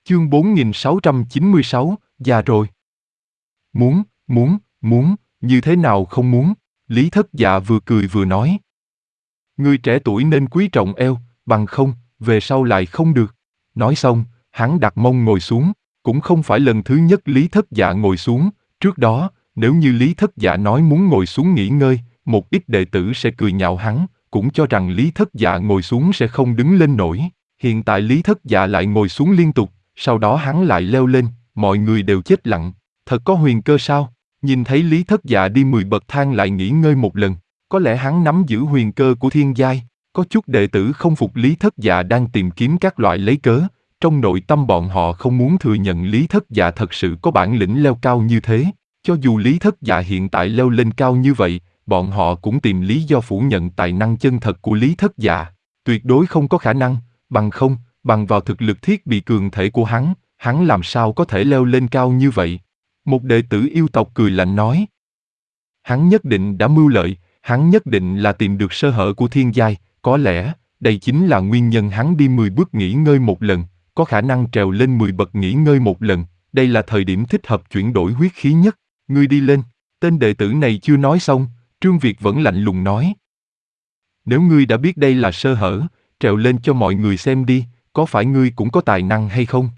Chương 4696, già rồi. Muốn, như thế nào không muốn? Lý Thất Dạ vừa cười vừa nói. Người trẻ tuổi nên quý trọng eo, bằng không, về sau lại không được. Nói xong, hắn đặt mông ngồi xuống, cũng không phải lần thứ nhất Lý Thất Dạ ngồi xuống, trước đó, nếu như Lý Thất Dạ nói muốn ngồi xuống nghỉ ngơi, một ít đệ tử sẽ cười nhạo hắn, cũng cho rằng Lý Thất Dạ ngồi xuống sẽ không đứng lên nổi. Hiện tại Lý Thất Dạ lại ngồi xuống liên tục, sau đó hắn lại leo lên, mọi người đều chết lặng. Thật có huyền cơ sao? Nhìn thấy Lý Thất Dạ đi 10 bậc thang lại nghỉ ngơi một lần, có lẽ hắn nắm giữ huyền cơ của thiên giai. Có chút đệ tử không phục Lý Thất Dạ đang tìm kiếm các loại lấy cớ, trong nội tâm bọn họ không muốn thừa nhận Lý Thất Dạ thật sự có bản lĩnh leo cao như thế. Cho dù Lý Thất Dạ hiện tại leo lên cao như vậy, bọn họ cũng tìm lý do phủ nhận tài năng chân thật của Lý Thất Dạ. Tuyệt đối không có khả năng, bằng vào thực lực thiết bị cường thể của hắn làm sao có thể leo lên cao như vậy? Một đệ tử yêu tộc cười lạnh nói. Hắn nhất định đã mưu lợi, hắn nhất định là tìm được sơ hở của thiên giai, có lẽ, đây chính là nguyên nhân hắn đi 10 bước nghỉ ngơi một lần, có khả năng trèo lên 10 bậc nghỉ ngơi một lần, đây là thời điểm thích hợp chuyển đổi huyết khí nhất. Ngươi đi lên. Tên đệ tử này chưa nói xong, Trương Việt vẫn lạnh lùng nói. Nếu ngươi đã biết đây là sơ hở, trèo lên cho mọi người xem đi, có phải ngươi cũng có tài năng hay không?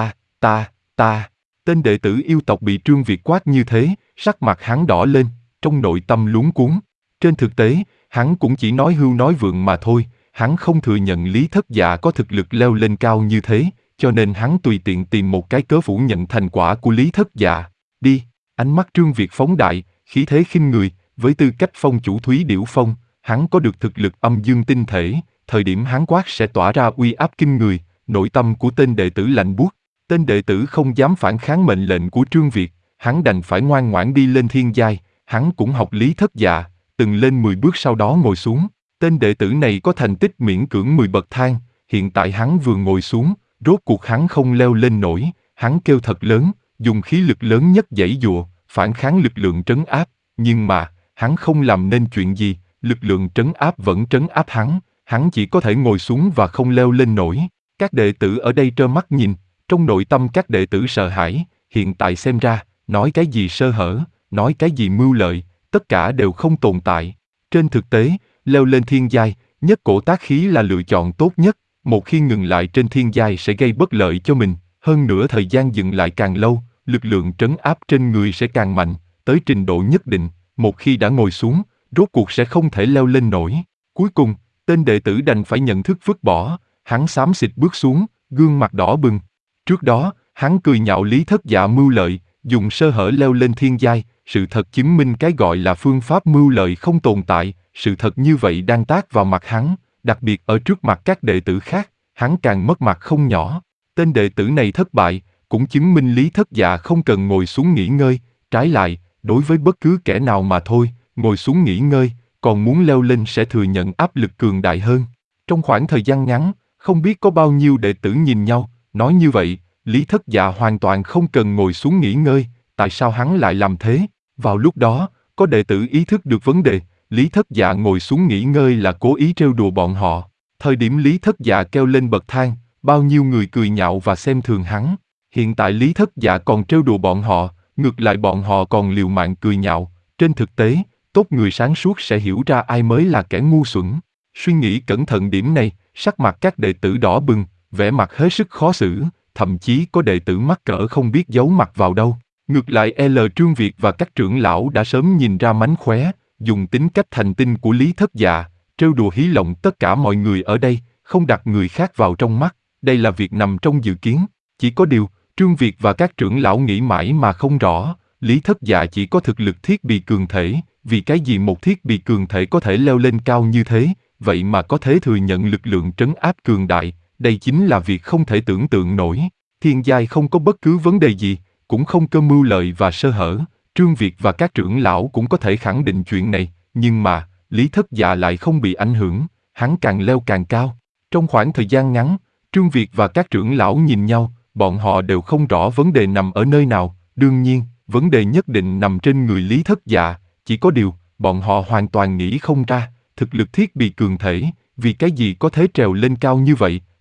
Ta. Tên đệ tử yêu tộc bị Trương Việt quát như thế, sắc mặt hắn đỏ lên, trong nội tâm luống cuống. Trên thực tế, hắn cũng chỉ nói hưu nói vượng mà thôi, hắn không thừa nhận Lý Thất Dạ có thực lực leo lên cao như thế, cho nên hắn tùy tiện tìm một cái cớ phủ nhận thành quả của Lý Thất Dạ. Đi, ánh mắt Trương Việt phóng đại, khí thế khinh người, với tư cách phong chủ Thúy Điểu Phong, hắn có được thực lực âm dương tinh thể, thời điểm hắn quát sẽ tỏa ra uy áp kinh người, nội tâm của tên đệ tử lạnh buốt. Tên đệ tử không dám phản kháng mệnh lệnh của Trương Việt, hắn đành phải ngoan ngoãn đi lên thiên giai, hắn cũng học Lý Thất Dạ, từng lên 10 bước sau đó ngồi xuống. Tên đệ tử này có thành tích miễn cưỡng 10 bậc thang, hiện tại hắn vừa ngồi xuống, rốt cuộc hắn không leo lên nổi, hắn kêu thật lớn, dùng khí lực lớn nhất giãy giụa, phản kháng lực lượng trấn áp, nhưng mà, hắn không làm nên chuyện gì, lực lượng trấn áp vẫn trấn áp hắn chỉ có thể ngồi xuống và không leo lên nổi. Các đệ tử ở đây trơ mắt nhìn, trong nội tâm các đệ tử sợ hãi, hiện tại xem ra, nói cái gì sơ hở, nói cái gì mưu lợi, tất cả đều không tồn tại. Trên thực tế, leo lên thiên giai, nhất cổ tác khí là lựa chọn tốt nhất, một khi ngừng lại trên thiên giai sẽ gây bất lợi cho mình, hơn nữa thời gian dừng lại càng lâu, lực lượng trấn áp trên người sẽ càng mạnh, tới trình độ nhất định, một khi đã ngồi xuống, rốt cuộc sẽ không thể leo lên nổi. Cuối cùng, tên đệ tử đành phải nhận thức vứt bỏ, hắn xám xịt bước xuống, gương mặt đỏ bừng. Trước đó, hắn cười nhạo Lý Thất Dạ mưu lợi, dùng sơ hở leo lên thiên giai, sự thật chứng minh cái gọi là phương pháp mưu lợi không tồn tại, sự thật như vậy đang tát vào mặt hắn, đặc biệt ở trước mặt các đệ tử khác, hắn càng mất mặt không nhỏ. Tên đệ tử này thất bại, cũng chứng minh Lý Thất Dạ không cần ngồi xuống nghỉ ngơi, trái lại, đối với bất cứ kẻ nào mà thôi, ngồi xuống nghỉ ngơi, còn muốn leo lên sẽ thừa nhận áp lực cường đại hơn. Trong khoảng thời gian ngắn, không biết có bao nhiêu đệ tử nhìn nhau, nói như vậy, Lý Thất Dạ hoàn toàn không cần ngồi xuống nghỉ ngơi, tại sao hắn lại làm thế? Vào lúc đó, có đệ tử ý thức được vấn đề, Lý Thất Dạ ngồi xuống nghỉ ngơi là cố ý trêu đùa bọn họ. Thời điểm Lý Thất Dạ kêu lên bậc thang, bao nhiêu người cười nhạo và xem thường hắn. Hiện tại Lý Thất Dạ còn trêu đùa bọn họ, ngược lại bọn họ còn liều mạng cười nhạo. Trên thực tế, tốt người sáng suốt sẽ hiểu ra ai mới là kẻ ngu xuẩn. Suy nghĩ cẩn thận điểm này, sắc mặt các đệ tử đỏ bừng, vẻ mặt hết sức khó xử, thậm chí có đệ tử mắc cỡ không biết giấu mặt vào đâu. Ngược lại Trương Việt và các trưởng lão đã sớm nhìn ra mánh khóe, dùng tính cách thành tinh của Lý Thất Dạ, trêu đùa hí lộng tất cả mọi người ở đây, không đặt người khác vào trong mắt, đây là việc nằm trong dự kiến. Chỉ có điều, Trương Việt và các trưởng lão nghĩ mãi mà không rõ, Lý Thất Dạ chỉ có thực lực thiết bị cường thể, vì cái gì một thiết bị cường thể có thể leo lên cao như thế, vậy mà có thể thừa nhận lực lượng trấn áp cường đại, đây chính là việc không thể tưởng tượng nổi. Thiên giai không có bất cứ vấn đề gì, cũng không có mưu lợi và sơ hở, Trương Việt và các trưởng lão cũng có thể khẳng định chuyện này, nhưng mà, Lý Thất Dạ lại không bị ảnh hưởng, hắn càng leo càng cao. Trong khoảng thời gian ngắn, Trương Việt và các trưởng lão nhìn nhau, bọn họ đều không rõ vấn đề nằm ở nơi nào, đương nhiên, vấn đề nhất định nằm trên người Lý Thất Dạ, chỉ có điều, bọn họ hoàn toàn nghĩ không ra, thực lực thiết bị cường thể, vì cái gì có thể trèo lên cao như vậy,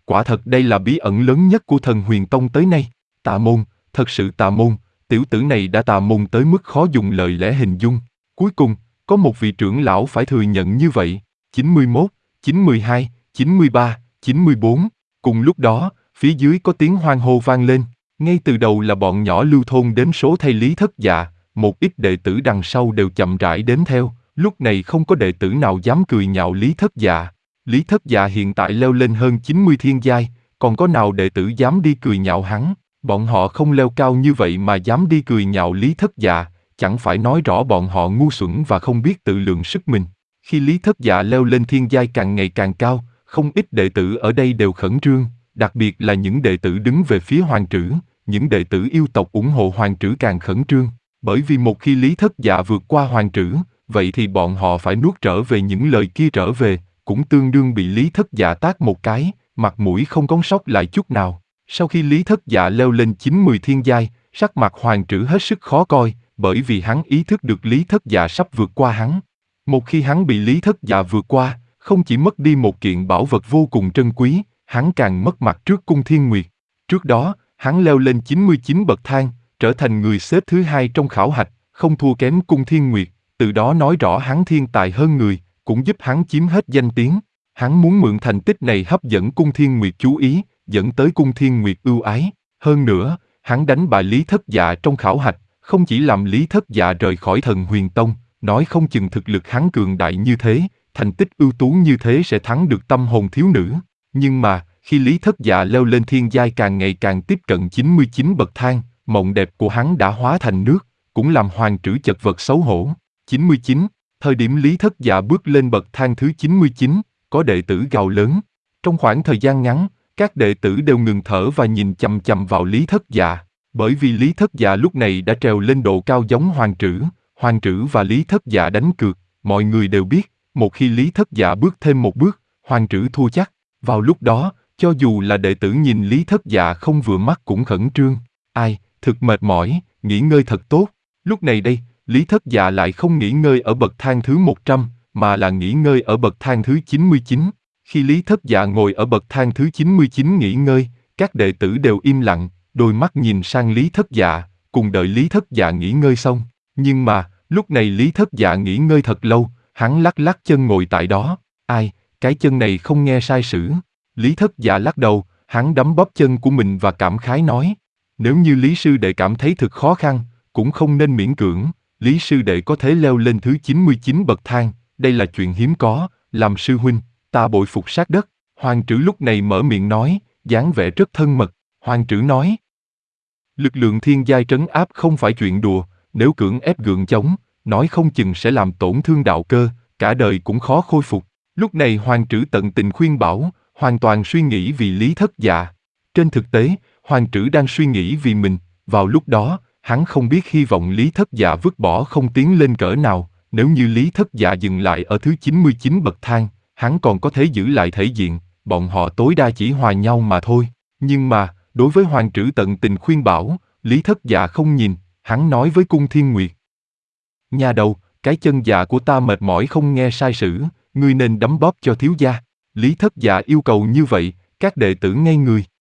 Quả thật đây là bí ẩn lớn nhất của Thần Huyền Tông tới nay. Tà môn, thật sự tà môn, tiểu tử này đã tà môn tới mức khó dùng lời lẽ hình dung. Cuối cùng, có một vị trưởng lão phải thừa nhận như vậy. 91, 92, 93, 94. Cùng lúc đó, phía dưới có tiếng hoan hô vang lên. Ngay từ đầu là bọn nhỏ Lưu thôn đếm số thay Lý Thất Dạ, một ít đệ tử đằng sau đều chậm rãi đếm theo. Lúc này không có đệ tử nào dám cười nhạo Lý Thất Dạ. Lý Thất Dạ hiện tại leo lên hơn 90 thiên giai, còn có nào đệ tử dám đi cười nhạo hắn? Bọn họ không leo cao như vậy mà dám đi cười nhạo Lý Thất Dạ, chẳng phải nói rõ bọn họ ngu xuẩn và không biết tự lượng sức mình. Khi Lý Thất Dạ leo lên thiên giai càng ngày càng cao, không ít đệ tử ở đây đều khẩn trương, đặc biệt là những đệ tử đứng về phía hoàng trữ, những đệ tử yêu tộc ủng hộ hoàng trữ càng khẩn trương, bởi vì một khi Lý Thất Dạ vượt qua hoàng trữ, vậy thì bọn họ phải nuốt trở về những lời kia trở về, cũng tương đương bị Lý Thất Dạ tát một cái, mặt mũi không còn sót lại chút nào. Sau khi Lý Thất Dạ leo lên 90 thiên giai, sắc mặt hoàng trữ hết sức khó coi, bởi vì hắn ý thức được Lý Thất Dạ sắp vượt qua hắn. Một khi hắn bị Lý Thất Dạ vượt qua, không chỉ mất đi một kiện bảo vật vô cùng trân quý, hắn càng mất mặt trước Cung Thiên Nguyệt. Trước đó, hắn leo lên 99 bậc thang, trở thành người xếp thứ hai trong khảo hạch, không thua kém Cung Thiên Nguyệt, từ đó nói rõ hắn thiên tài hơn người, cũng giúp hắn chiếm hết danh tiếng. Hắn muốn mượn thành tích này hấp dẫn Cung Thiên Nguyệt chú ý, dẫn tới Cung Thiên Nguyệt ưu ái. Hơn nữa, hắn đánh bại Lý Thất Dạ trong khảo hạch, không chỉ làm Lý Thất Dạ rời khỏi Thần Huyền Tông, nói không chừng thực lực hắn cường đại như thế, thành tích ưu tú như thế sẽ thắng được tâm hồn thiếu nữ. Nhưng mà, khi Lý Thất Dạ leo lên thiên giai càng ngày càng tiếp cận 99 bậc thang, mộng đẹp của hắn đã hóa thành nước, cũng làm hoàng trữ chật vật xấu hổ. 99, thời điểm Lý Thất Dạ bước lên bậc thang thứ 99, có đệ tử gào lớn. Trong khoảng thời gian ngắn, các đệ tử đều ngừng thở và nhìn chằm chằm vào Lý Thất Dạ, bởi vì Lý Thất Dạ lúc này đã trèo lên độ cao giống Hoàng trữ và Lý Thất Dạ đánh cược, mọi người đều biết, một khi Lý Thất Dạ bước thêm một bước, Hoàng trữ thua chắc. Vào lúc đó, cho dù là đệ tử nhìn Lý Thất Dạ không vừa mắt cũng khẩn trương. Ai, thực mệt mỏi, nghỉ ngơi thật tốt. Lúc này đây, Lý Thất Dạ lại không nghỉ ngơi ở bậc thang thứ 100, mà là nghỉ ngơi ở bậc thang thứ 99. Khi Lý Thất Dạ ngồi ở bậc thang thứ 99 nghỉ ngơi, các đệ tử đều im lặng, đôi mắt nhìn sang Lý Thất Dạ, cùng đợi Lý Thất Dạ nghỉ ngơi xong. Nhưng mà, lúc này Lý Thất Dạ nghỉ ngơi thật lâu, hắn lắc lắc chân ngồi tại đó. Ai, cái chân này không nghe sai sử. Lý Thất Dạ lắc đầu, hắn đấm bóp chân của mình và cảm khái nói. Nếu như Lý sư đệ cảm thấy thực khó khăn, cũng không nên miễn cưỡng. Lý sư đệ có thể leo lên thứ 99 bậc thang, đây là chuyện hiếm có, làm sư huynh, ta bội phục sát đất. Hoàng trữ lúc này mở miệng nói, dáng vẻ rất thân mật. Hoàng trữ nói. Lực lượng thiên giai trấn áp không phải chuyện đùa, nếu cưỡng ép gượng chống, nói không chừng sẽ làm tổn thương đạo cơ, cả đời cũng khó khôi phục. Lúc này hoàng trữ tận tình khuyên bảo, hoàn toàn suy nghĩ vì Lý Thất Dạ. Trên thực tế, hoàng trữ đang suy nghĩ vì mình, vào lúc đó, hắn không biết hy vọng Lý Thất Dạ vứt bỏ không tiến lên cỡ nào, nếu như Lý Thất Dạ dừng lại ở thứ 99 bậc thang, hắn còn có thể giữ lại thể diện, bọn họ tối đa chỉ hòa nhau mà thôi. Nhưng mà, đối với hoàng trữ tận tình khuyên bảo, Lý Thất Dạ không nhìn, hắn nói với Cung Thiên Nguyệt. Nhà đầu, cái chân dạ của ta mệt mỏi không nghe sai sử, ngươi nên đấm bóp cho thiếu gia. Lý Thất Dạ yêu cầu như vậy, các đệ tử ngây người.